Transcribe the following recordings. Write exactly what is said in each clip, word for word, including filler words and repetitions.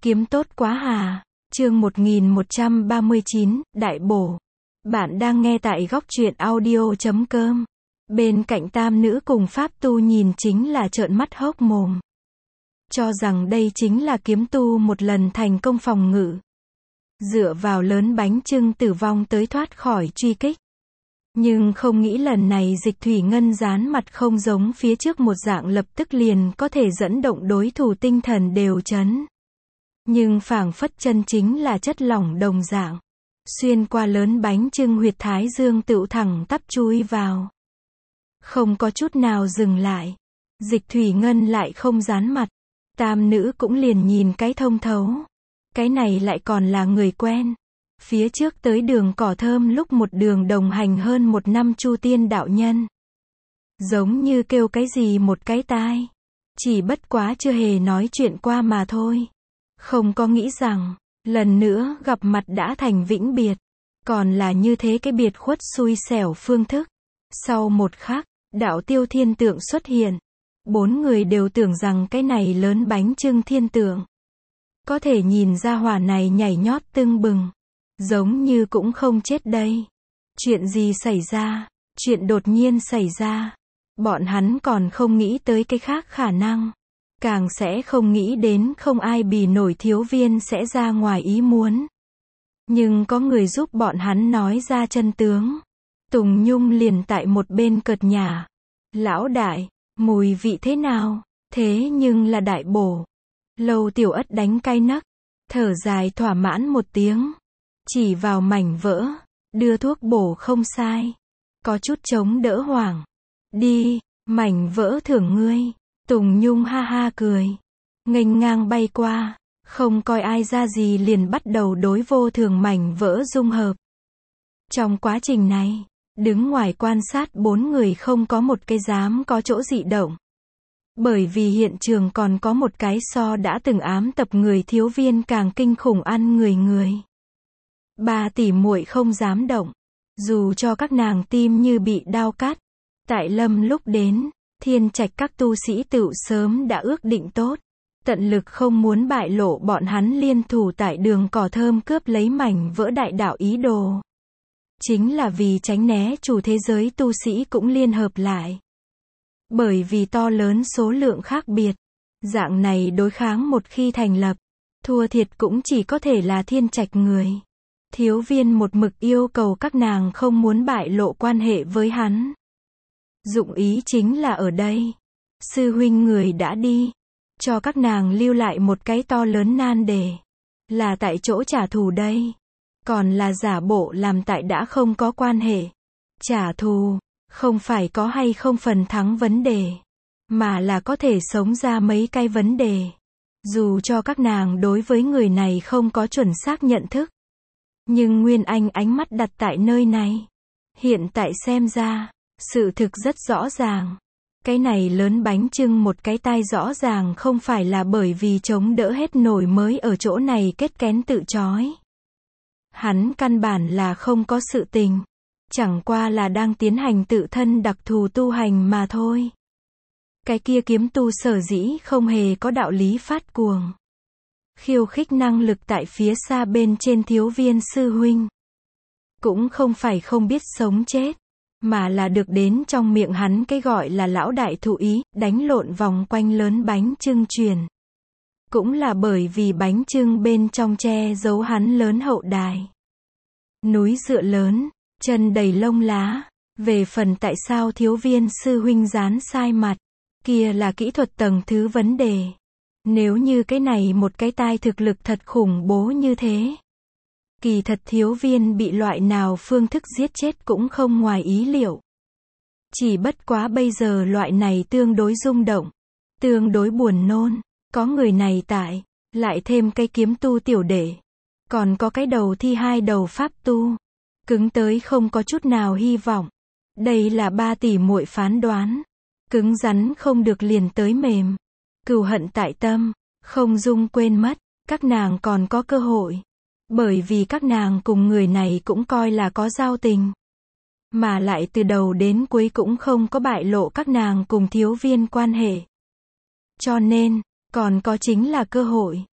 Kiếm tốt quá hà. Chương một nghìn một trăm ba mươi chín, Đại Bổ. Bạn đang nghe tại góc truyện audio chấm com. Bên cạnh tam nữ cùng pháp tu nhìn chính là trợn mắt hốc mồm. Cho rằng đây chính là kiếm tu một lần thành công phòng ngự. Dựa vào lớn bánh chưng tử vong tới thoát khỏi truy kích. Nhưng không nghĩ lần này Dịch Thủy Ngân dán mặt không giống phía trước một dạng lập tức liền có thể dẫn động đối thủ tinh thần đều chấn. Nhưng phảng phất chân chính là chất lỏng đồng dạng. Xuyên qua lớn bánh chưng huyệt thái dương tựu thẳng tắp chui vào. Không có chút nào dừng lại. Dịch Thủy Ngân lại không dán mặt. Tam nữ cũng liền nhìn cái thông thấu. Cái này lại còn là người quen. Phía trước tới đường cỏ thơm lúc một đường đồng hành hơn một năm Chu Tiên đạo nhân. Giống như kêu cái gì một cái tai. Chỉ bất quá chưa hề nói chuyện qua mà thôi. Không có nghĩ rằng, lần nữa gặp mặt đã thành vĩnh biệt. Còn là như thế cái biệt khuất xui xẻo phương thức. Sau một khắc, đạo tiêu thiên tượng xuất hiện. Bốn người đều tưởng rằng cái này lớn bánh chưng thiên tượng. Có thể nhìn ra hỏa này nhảy nhót tưng bừng. Giống như cũng không chết đây. Chuyện gì xảy ra? Chuyện đột nhiên xảy ra. Bọn hắn còn không nghĩ tới cái khác khả năng. Càng sẽ không nghĩ đến không ai bì nổi thiếu viên sẽ ra ngoài ý muốn. Nhưng có người giúp bọn hắn nói ra chân tướng. Tùng Nhung liền tại một bên cợt nhả. Lão đại, mùi vị thế nào? Thế nhưng là đại bổ. Lâu Tiểu Ất đánh cay nấc. Thở dài thỏa mãn một tiếng. Chỉ vào mảnh vỡ. Đưa thuốc bổ không sai. Có chút chống đỡ hoảng. Đi, mảnh vỡ thưởng ngươi. Tùng Nhung ha ha cười. Nghênh ngang bay qua. Không coi ai ra gì liền bắt đầu đối vô thường mảnh vỡ dung hợp. Trong quá trình này, đứng ngoài quan sát bốn người không có một cái dám có chỗ dị động. Bởi vì hiện trường còn có một cái so đã từng ám tập người thiếu viên càng kinh khủng ăn người người. Ba tỷ muội không dám động. Dù cho các nàng tim như bị đao cắt. Tại lâm lúc đến, thiên trạch các tu sĩ tựu sớm đã ước định tốt. Tận lực không muốn bại lộ bọn hắn liên thủ tại đường cỏ thơm cướp lấy mảnh vỡ đại đạo ý đồ. Chính là vì tránh né chủ thế giới tu sĩ cũng liên hợp lại. Bởi vì to lớn số lượng khác biệt. Dạng này đối kháng một khi thành lập. Thua thiệt cũng chỉ có thể là thiên trạch người. Thiếu viên một mực yêu cầu các nàng không muốn bại lộ quan hệ với hắn. Dụng ý chính là ở đây. Sư huynh người đã đi. Cho các nàng lưu lại một cái to lớn nan đề. Là tại chỗ trả thù đây. Còn là giả bộ làm tại đã không có quan hệ. Trả thù, không phải có hay không phần thắng vấn đề. Mà là có thể sống ra mấy cái vấn đề. Dù cho các nàng đối với người này không có chuẩn xác nhận thức. Nhưng Nguyên Anh ánh mắt đặt tại nơi này. Hiện tại xem ra, sự thực rất rõ ràng. Cái này lớn bánh chưng một cái tai rõ ràng không phải là bởi vì chống đỡ hết nổi mới ở chỗ này kết kén tự chói. Hắn căn bản là không có sự tình. Chẳng qua là đang tiến hành tự thân đặc thù tu hành mà thôi. Cái kia kiếm tu sở dĩ không hề có đạo lý phát cuồng. Khiêu khích năng lực tại phía xa bên trên thiếu viên sư huynh. Cũng không phải không biết sống chết. Mà là được đến trong miệng hắn cái gọi là lão đại thụ ý, đánh lộn vòng quanh lớn bánh chưng truyền. Cũng là bởi vì bánh chưng bên trong che giấu hắn lớn hậu đài. Núi dựa lớn, chân đầy lông lá. Về phần tại sao thiếu viên sư huynh dán sai mặt, kia là kỹ thuật tầng thứ vấn đề. Nếu như cái này một cái tai thực lực thật khủng bố như thế. Kỳ thật thiếu viên bị loại nào phương thức giết chết cũng không ngoài ý liệu. Chỉ bất quá bây giờ loại này tương đối rung động. Tương đối buồn nôn. Có người này tại. Lại thêm cái kiếm tu tiểu đệ. Còn có cái đầu thi hai đầu pháp tu. Cứng tới không có chút nào hy vọng. Đây là ba tỷ muội phán đoán. Cứng rắn không được liền tới mềm. Cừu hận tại tâm. Không dung quên mất. Các nàng còn có cơ hội. Bởi vì các nàng cùng người này cũng coi là có giao tình. Mà lại từ đầu đến cuối cũng không có bại lộ các nàng cùng thiếu viên quan hệ. Cho nên, còn có chính là cơ hội.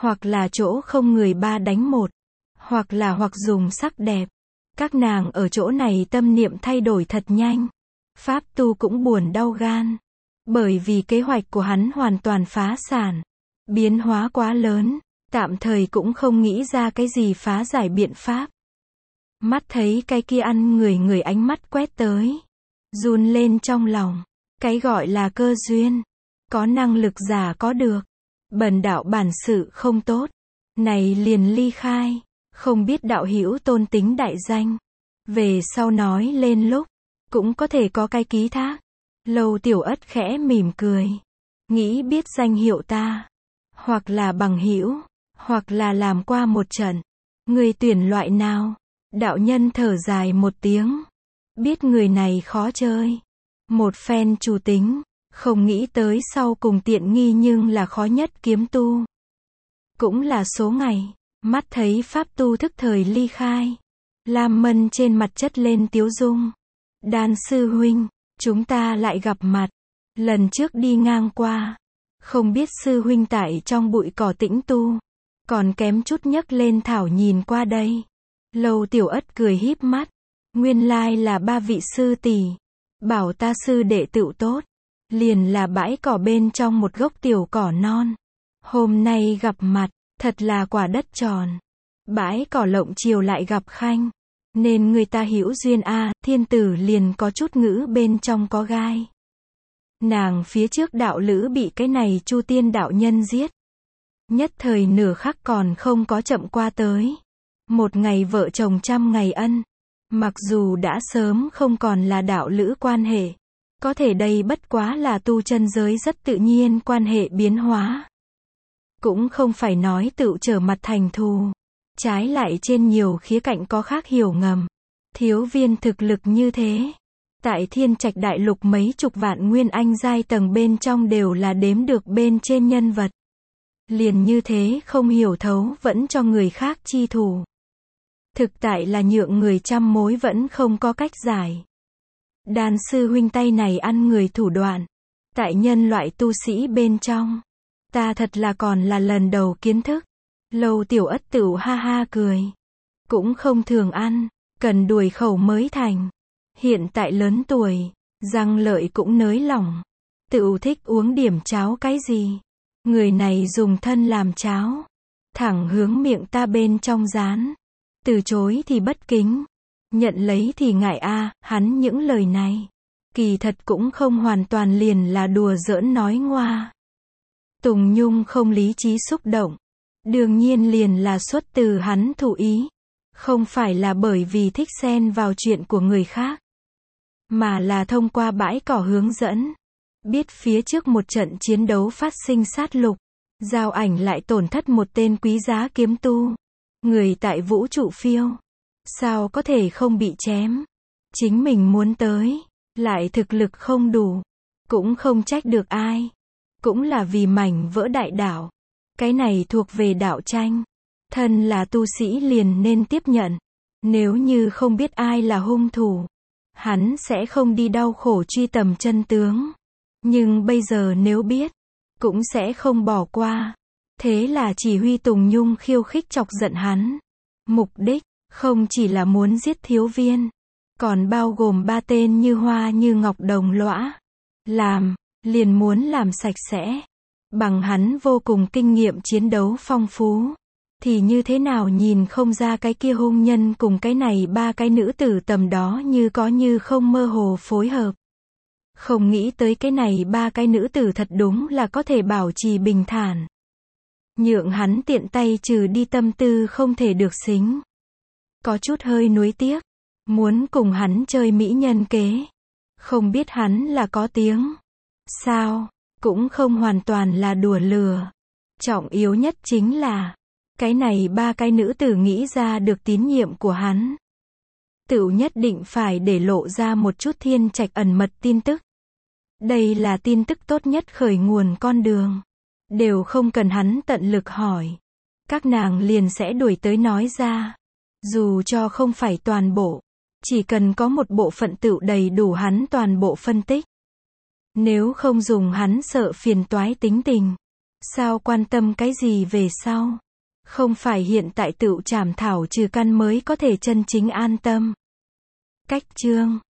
hoặc là chỗ không người ba đánh một, hoặc là hoặc dùng sắc đẹp. Các nàng ở chỗ này tâm niệm thay đổi thật nhanh. Pháp tu cũng buồn đau gan. Bởi vì kế hoạch của hắn hoàn toàn phá sản. Biến hóa quá lớn, tạm thời cũng không nghĩ ra cái gì phá giải biện pháp. Mắt thấy cái kia ăn người người ánh mắt quét tới. Run lên trong lòng. Cái gọi là cơ duyên. Có năng lực giả có được. Bần đạo bản sự không tốt. Này liền ly khai. Không biết đạo hữu tôn tính đại danh. Về sau nói lên lúc. Cũng có thể có cái ký thác. Lâu Tiểu Ất khẽ mỉm cười. Nghĩ biết danh hiệu ta. Hoặc là bằng hữu. Hoặc là làm qua một trận. Người tuyển loại nào? Đạo nhân thở dài một tiếng. Biết người này khó chơi. Một phen chủ tính. Không nghĩ tới sau cùng tiện nghi nhưng là khó nhất kiếm tu. Cũng là số ngày. Mắt thấy pháp tu thức thời ly khai. Lam Mân trên mặt chất lên tiếu dung. Đan sư huynh, chúng ta lại gặp mặt. Lần trước đi ngang qua. Không biết sư huynh tại trong bụi cỏ tĩnh tu. Còn kém chút nhấc lên thảo nhìn qua đây. Lâu Tiểu Ất cười híp mắt. Nguyên lai là ba vị sư tỷ. Bảo ta sư đệ tựu tốt. Liền là bãi cỏ bên trong một gốc tiểu cỏ non. Hôm nay gặp mặt, thật là quả đất tròn. Bãi cỏ lộng chiều lại gặp khanh. Nên người ta hữu duyên a, à, thiên tử liền có chút ngữ bên trong có gai. Nàng phía trước đạo lữ bị cái này Chu Tiên đạo nhân giết. Nhất thời nửa khắc còn không có chậm qua tới. Một ngày vợ chồng trăm ngày ân. Mặc dù đã sớm không còn là đạo lữ quan hệ. Có thể đây bất quá là tu chân giới rất tự nhiên quan hệ biến hóa. Cũng không phải nói tự trở mặt thành thù. Trái lại trên nhiều khía cạnh có khác hiểu ngầm. Thiếu viên thực lực như thế. Tại Thiên Trạch Đại Lục mấy chục vạn nguyên anh giai tầng bên trong đều là đếm được bên trên nhân vật. Liền như thế không hiểu thấu vẫn cho người khác chi thủ. Thực tại là nhượng người trăm mối vẫn không có cách giải. Đan sư huynh tay này ăn người thủ đoạn. Tại nhân loại tu sĩ bên trong. Ta thật là còn là lần đầu kiến thức. Lâu Tiểu Ất tựu ha ha cười. Cũng không thường ăn. Cần đuổi khẩu mới thành. Hiện tại lớn tuổi. Răng lợi cũng nới lỏng. Tựu thích uống điểm cháo cái gì. Người này dùng thân làm cháo. Thẳng hướng miệng ta bên trong rán. Từ chối thì bất kính. Nhận lấy thì ngại a, à, hắn những lời này. Kỳ thật cũng không hoàn toàn liền là đùa giỡn nói ngoa. Tùng Nhung không lý trí xúc động. Đương nhiên liền là xuất từ hắn thủ ý. Không phải là bởi vì thích xen vào chuyện của người khác. Mà là thông qua bãi cỏ hướng dẫn. Biết phía trước một trận chiến đấu phát sinh sát lục. Giao ảnh lại tổn thất một tên quý giá kiếm tu. Người tại vũ trụ phiêu. Sao có thể không bị chém? Chính mình muốn tới. Lại thực lực không đủ. Cũng không trách được ai. Cũng là vì mảnh vỡ đại đạo. Cái này thuộc về đạo tranh. Thân là tu sĩ liền nên tiếp nhận. Nếu như không biết ai là hung thủ. Hắn sẽ không đi đau khổ truy tầm chân tướng. Nhưng bây giờ nếu biết. Cũng sẽ không bỏ qua. Thế là chỉ huy Tùng Nhung khiêu khích chọc giận hắn. Mục đích, không chỉ là muốn giết thiếu viên. Còn bao gồm ba tên như hoa như ngọc đồng lõa. Làm, liền muốn làm sạch sẽ. Bằng hắn vô cùng kinh nghiệm chiến đấu phong phú. Thì như thế nào nhìn không ra cái kia hung nhân cùng cái này ba cái nữ tử tầm đó như có như không mơ hồ phối hợp. Không nghĩ tới cái này ba cái nữ tử thật đúng là có thể bảo trì bình thản. Nhượng hắn tiện tay trừ đi tâm tư không thể được xính. Có chút hơi nuối tiếc. Muốn cùng hắn chơi mỹ nhân kế. Không biết hắn là có tiếng. Sao? Cũng không hoàn toàn là đùa lừa. Trọng yếu nhất chính là. Cái này ba cái nữ tử nghĩ ra được tín nhiệm của hắn. Tựu nhất định phải để lộ ra một chút Thiên Trạch ẩn mật tin tức. Đây là tin tức tốt nhất khởi nguồn con đường. Đều không cần hắn tận lực hỏi. Các nàng liền sẽ đuổi tới nói ra. Dù cho không phải toàn bộ. Chỉ cần có một bộ phận tựu đầy đủ hắn toàn bộ phân tích. Nếu không dùng hắn sợ phiền toái tính tình. Sao quan tâm cái gì về sau? Không phải hiện tại tựu chảm thảo trừ căn mới có thể chân chính an tâm. Cách chương